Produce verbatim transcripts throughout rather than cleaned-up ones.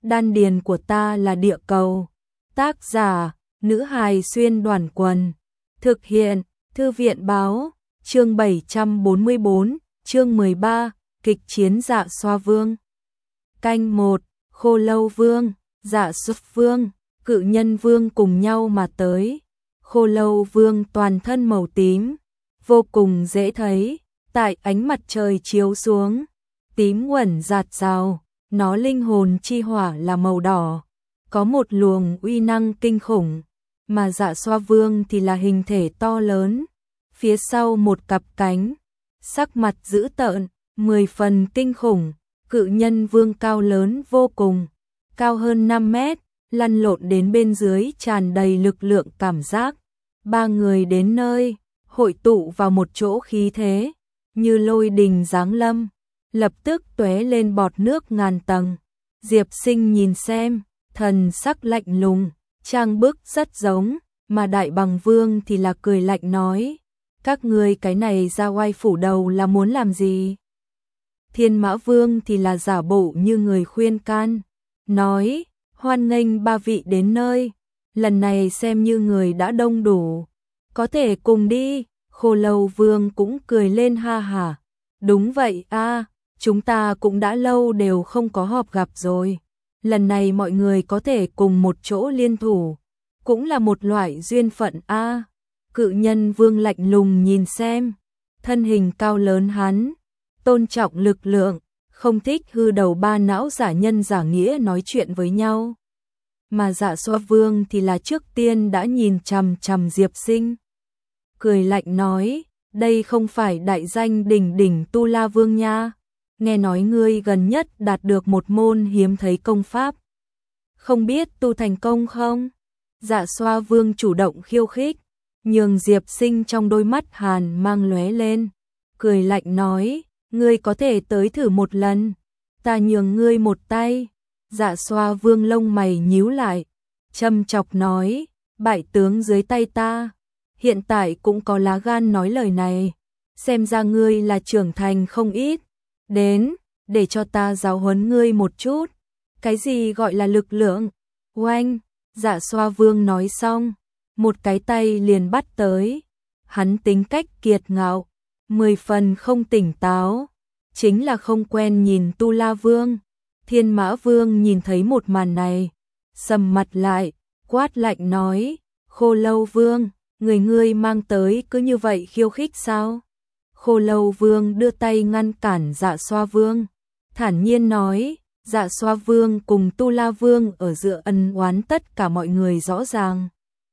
đan điền của ta là địa cầu. Tác giả, nữ hài xuyên đoàn quần. Thực hiện, thư viện báo, chương bảy trăm bốn mươi bốn, chương mười ba, kịch chiến Dạ Xoa Vương. Canh một, Khô Lâu Vương, Dạ Xoa Vương, Cự Nhân Vương cùng nhau mà tới. Khô Lâu Vương toàn thân màu tím, vô cùng dễ thấy, tại ánh mặt trời chiếu xuống, tím quẩn rạt rào, nó linh hồn chi hỏa là màu đỏ, có một luồng uy năng kinh khủng, mà Dạ Xoa Vương thì là hình thể to lớn, phía sau một cặp cánh, sắc mặt dữ tợn, mười phần kinh khủng. Cự Nhân Vương cao lớn vô cùng, cao hơn năm mét, lăn lộn đến bên dưới tràn đầy lực lượng cảm giác. Ba người đến nơi, hội tụ vào một chỗ khí thế, như lôi đình giáng lâm, lập tức tóe lên bọt nước ngàn tầng. Diệp Sinh nhìn xem, thần sắc lạnh lùng, trang bức rất giống, mà Đại Bằng Vương thì là cười lạnh nói, các ngươi cái này ra oai phủ đầu là muốn làm gì? Thiên Mã Vương thì là giả bộ như người khuyên can, nói, hoan nghênh ba vị đến nơi, lần này xem như người đã đông đủ, có thể cùng đi. Khô Lâu Vương cũng cười lên ha hả, đúng vậy a, chúng ta cũng đã lâu đều không có họp gặp rồi, lần này mọi người có thể cùng một chỗ liên thủ, cũng là một loại duyên phận a. Cự Nhân Vương lạnh lùng nhìn xem, thân hình cao lớn hắn, tôn trọng lực lượng, không thích hư đầu ba não giả nhân giả nghĩa nói chuyện với nhau. Mà Dạ Xoa Vương thì là trước tiên đã nhìn chằm chằm Diệp Sinh, cười lạnh nói, đây không phải đại danh đỉnh đỉnh Tu La Vương nha, nghe nói ngươi gần nhất đạt được một môn hiếm thấy công pháp, không biết tu thành công không? Dạ Xoa Vương chủ động khiêu khích, nhường Diệp Sinh trong đôi mắt hàn mang lóe lên, cười lạnh nói, ngươi có thể tới thử một lần, ta nhường ngươi một tay. Dạ Xoa Vương lông mày nhíu lại, châm chọc nói, bại tướng dưới tay ta, hiện tại cũng có lá gan nói lời này, xem ra ngươi là trưởng thành không ít, đến, để cho ta giáo huấn ngươi một chút, cái gì gọi là lực lượng, oanh. Dạ Xoa Vương nói xong, một cái tay liền bắt tới, hắn tính cách kiệt ngạo, mười phần không tỉnh táo, chính là không quen nhìn Tu La Vương. Thiên Mã Vương nhìn thấy một màn này, sầm mặt lại, quát lạnh nói, Khô Lâu Vương, người ngươi mang tới cứ như vậy khiêu khích sao? Khô Lâu Vương đưa tay ngăn cản Dạ Xoa Vương, thản nhiên nói, Dạ Xoa Vương cùng Tu La Vương ở giữa ân oán tất cả mọi người rõ ràng.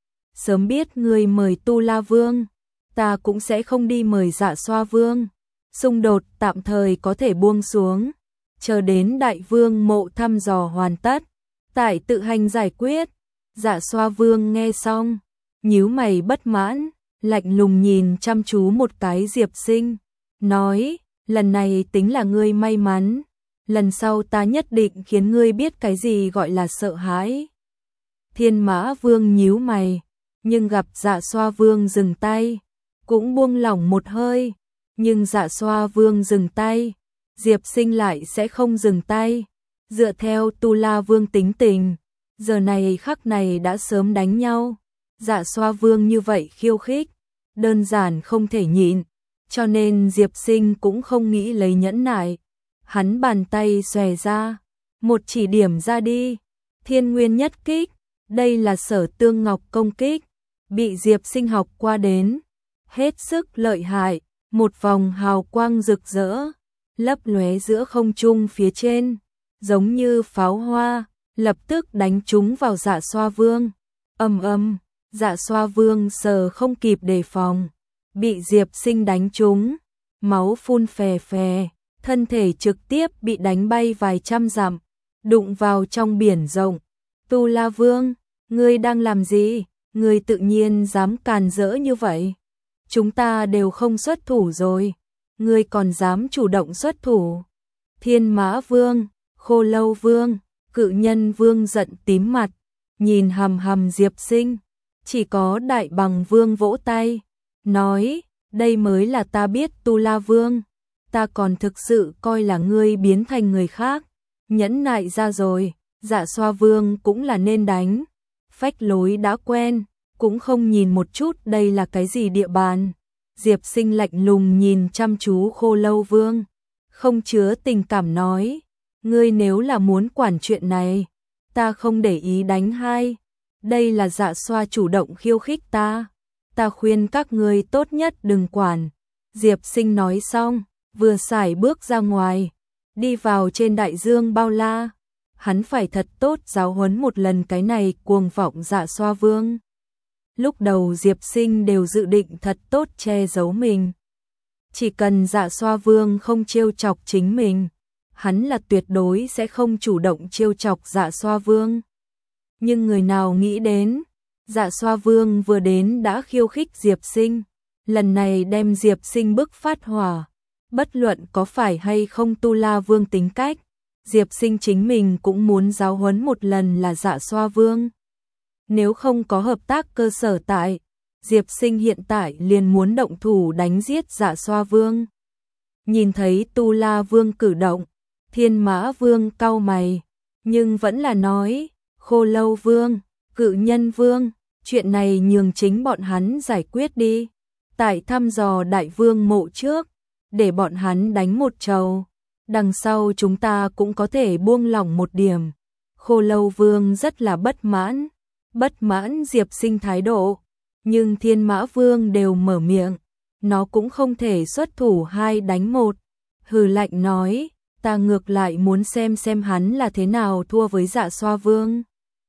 Sớm biết ngươi mời Tu La Vương, ta cũng sẽ không đi mời Dạ Xoa Vương, xung đột tạm thời có thể buông xuống, chờ đến Đại Vương mộ thăm dò hoàn tất, tại tự hành giải quyết. Dạ Xoa Vương nghe xong, nhíu mày bất mãn, lạnh lùng nhìn chăm chú một cái Diệp Sinh, nói, lần này tính là ngươi may mắn, lần sau ta nhất định khiến ngươi biết cái gì gọi là sợ hãi. Thiên Mã Vương nhíu mày, nhưng gặp Dạ Xoa Vương dừng tay, cũng buông lỏng một hơi, nhưng Dạ Xoa Vương dừng tay, Diệp Sinh lại sẽ không dừng tay, dựa theo Tu La Vương tính tình, giờ này khắc này đã sớm đánh nhau. Dạ Xoa Vương như vậy khiêu khích, đơn giản không thể nhịn, cho nên Diệp Sinh cũng không nghĩ lấy nhẫn nại, hắn bàn tay xòe ra, một chỉ điểm ra đi, Thiên Nguyên Nhất Kích, đây là Sở Tương Ngọc công kích, bị Diệp Sinh học qua đến, hết sức lợi hại, một vòng hào quang rực rỡ, lấp lóe giữa không trung phía trên, giống như pháo hoa, lập tức đánh trúng vào Dạ Xoa Vương. Ầm ầm, Dạ Xoa Vương sờ không kịp đề phòng, bị Diệp Sinh đánh trúng, máu phun phè phè, thân thể trực tiếp bị đánh bay vài trăm dặm, đụng vào trong biển rộng. Tu La Vương, ngươi đang làm gì? Ngươi tự nhiên dám càn rỡ như vậy? Chúng ta đều không xuất thủ rồi, ngươi còn dám chủ động xuất thủ? Thiên Mã Vương, Khô Lâu Vương, Cự Nhân Vương giận tím mặt, nhìn hầm hầm Diệp Sinh, chỉ có Đại Bằng Vương vỗ tay, nói, đây mới là ta biết Tu La Vương, ta còn thực sự coi là ngươi biến thành người khác, nhẫn nại ra rồi, Dạ Xoa Vương cũng là nên đánh, phách lối đã quen, cũng không nhìn một chút đây là cái gì địa bàn. Diệp Sinh lạnh lùng nhìn chăm chú Khô Lâu Vương, không chứa tình cảm nói, ngươi nếu là muốn quản chuyện này, ta không để ý đánh hai. Đây là Dạ Xoa chủ động khiêu khích ta, ta khuyên các ngươi tốt nhất đừng quản. Diệp Sinh nói xong, vừa sải bước ra ngoài, đi vào trên đại dương bao la. Hắn phải thật tốt giáo huấn một lần cái này cuồng vọng Dạ Xoa Vương. Lúc đầu Diệp Sinh đều dự định thật tốt che giấu mình. Chỉ cần Dạ Xoa Vương không trêu chọc chính mình, hắn là tuyệt đối sẽ không chủ động trêu chọc Dạ Xoa Vương. Nhưng người nào nghĩ đến, Dạ Xoa Vương vừa đến đã khiêu khích Diệp Sinh, lần này đem Diệp Sinh bức phát hỏa. Bất luận có phải hay không Tu La Vương tính cách, Diệp Sinh chính mình cũng muốn giáo huấn một lần là Dạ Xoa Vương. Nếu không có hợp tác cơ sở tại, Diệp Sinh hiện tại liền muốn động thủ đánh giết Dạ Xoa Vương. Nhìn thấy Tu La Vương cử động, Thiên Mã Vương cau mày, nhưng vẫn là nói, Khô Lâu Vương, Cự Nhân Vương, chuyện này nhường chính bọn hắn giải quyết đi. Tại thăm dò Đại Vương mộ trước, để bọn hắn đánh một trầu, đằng sau chúng ta cũng có thể buông lỏng một điểm. Khô Lâu Vương rất là bất mãn, bất mãn Diệp Sinh thái độ, nhưng Thiên Mã Vương đều mở miệng, nó cũng không thể xuất thủ hai đánh một. Hừ lạnh nói, ta ngược lại muốn xem xem hắn là thế nào thua với Dạ Xoa Vương.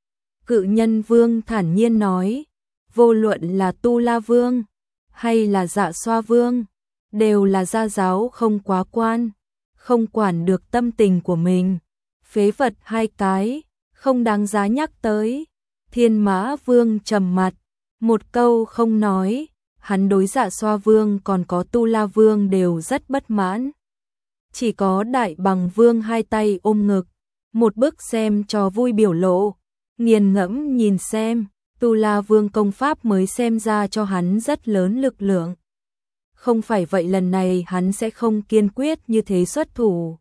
Cự Nhân Vương thản nhiên nói, vô luận là Tu La Vương hay là Dạ Xoa Vương, đều là gia giáo không quá quan, không quản được tâm tình của mình, phế vật hai cái, không đáng giá nhắc tới. Thiên Mã Vương trầm mặt, một câu không nói, hắn đối Dạ Xoa Vương còn có Tu La Vương đều rất bất mãn. Chỉ có Đại Bằng Vương hai tay ôm ngực, một bức xem cho vui biểu lộ, nghiền ngẫm nhìn xem, Tu La Vương công pháp mới xem ra cho hắn rất lớn lực lượng. Không phải vậy lần này hắn sẽ không kiên quyết như thế xuất thủ.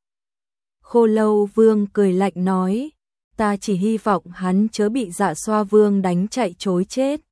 Khô Lâu Vương cười lạnh nói, ta chỉ hy vọng hắn chớ bị Dạ Xoa Vương đánh chạy trối chết.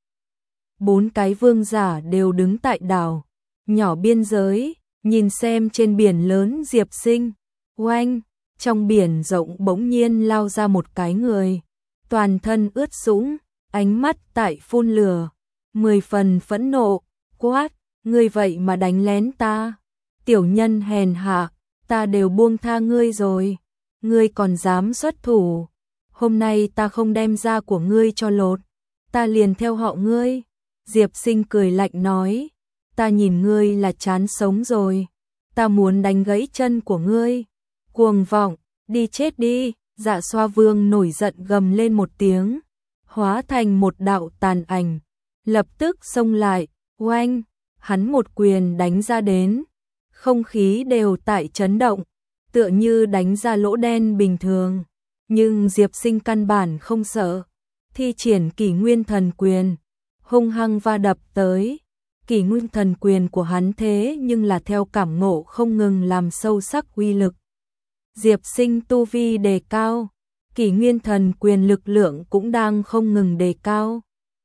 Bốn cái vương giả đều đứng tại đảo nhỏ biên giới, nhìn xem trên biển lớn Diệp Sinh. Oanh, trong biển rộng bỗng nhiên lao ra một cái người, toàn thân ướt sũng, ánh mắt tại phun lửa, mười phần phẫn nộ, quát, ngươi vậy mà đánh lén ta, tiểu nhân hèn hạ, ta đều buông tha ngươi rồi, ngươi còn dám xuất thủ, hôm nay ta không đem da của ngươi cho lột, ta liền theo họ ngươi. Diệp Sinh cười lạnh nói, ta nhìn ngươi là chán sống rồi, ta muốn đánh gãy chân của ngươi, cuồng vọng, đi chết đi. Dạ Xoa Vương nổi giận gầm lên một tiếng, hóa thành một đạo tàn ảnh, lập tức xông lại, oanh, hắn một quyền đánh ra đến, không khí đều tại chấn động, tựa như đánh ra lỗ đen bình thường, nhưng Diệp Sinh căn bản không sợ, thi triển Kỷ Nguyên Thần Quyền, hung hăng va đập tới. Kỷ Nguyên Thần Quyền của hắn thế nhưng là theo cảm ngộ không ngừng làm sâu sắc uy lực. Diệp Sinh tu vi đề cao, Kỷ Nguyên Thần Quyền lực lượng cũng đang không ngừng đề cao.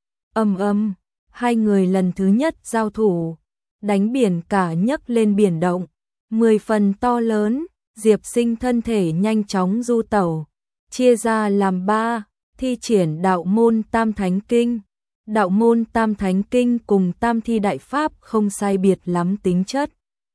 Ầm ầm, hai người lần thứ nhất giao thủ, đánh biển cả nhấc lên biển động, mười phần to lớn, Diệp Sinh thân thể nhanh chóng du tẩu, chia ra làm ba, thi triển Đạo môn Tam Thánh Kinh. Đạo môn Tam Thánh Kinh cùng Tam Thi Đại Pháp không sai biệt lắm tính chất.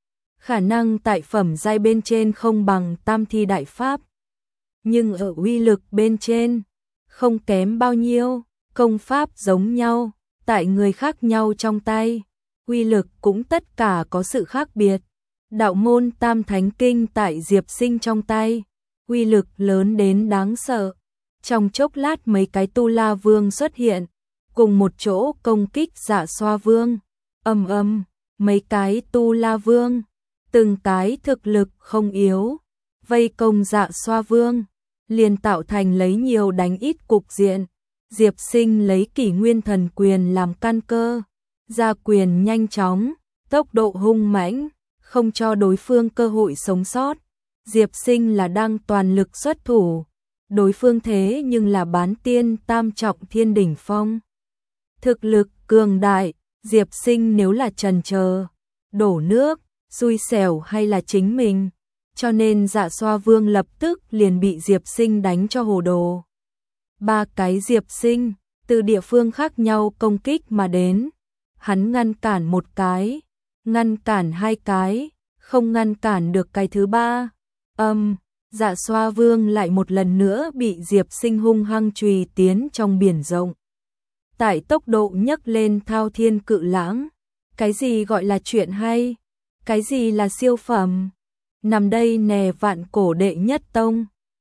Khả năng tại phẩm giai bên trên không bằng Tam Thi Đại Pháp, nhưng ở uy lực bên trên không kém bao nhiêu, công pháp giống nhau, tại người khác nhau trong tay, uy lực cũng tất cả có sự khác biệt. Đạo môn Tam Thánh Kinh tại Diệp Sinh trong tay, uy lực lớn đến đáng sợ. Trong chốc lát mấy cái Tu La Vương xuất hiện, cùng một chỗ công kích Dạ Xoa Vương. Ầm ầm, mấy cái Tu La Vương, từng cái thực lực không yếu, vây công Dạ Xoa Vương, liền tạo thành lấy nhiều đánh ít cục diện. Diệp Sinh lấy Kỷ Nguyên Thần Quyền làm căn cơ, ra quyền nhanh chóng, tốc độ hung mãnh, không cho đối phương cơ hội sống sót. Diệp Sinh là đang toàn lực xuất thủ, đối phương thế nhưng là bán tiên tam trọng thiên đỉnh phong. Thực lực cường đại, Diệp Sinh nếu là chần chờ, đổ nước, xui xẻo hay là chính mình, cho nên Dạ Xoa Vương lập tức liền bị Diệp Sinh đánh cho hồ đồ. Ba cái Diệp Sinh, từ địa phương khác nhau công kích mà đến, hắn ngăn cản một cái, ngăn cản hai cái, không ngăn cản được cái thứ ba. Âm, Dạ Xoa Vương lại một lần nữa bị Diệp Sinh hung hăng chùy tiến trong biển rộng. Tại tốc độ nhấc lên thao thiên cự lãng, cái gì gọi là chuyện hay, cái gì là siêu phẩm, nằm đây nè vạn cổ đệ nhất tông.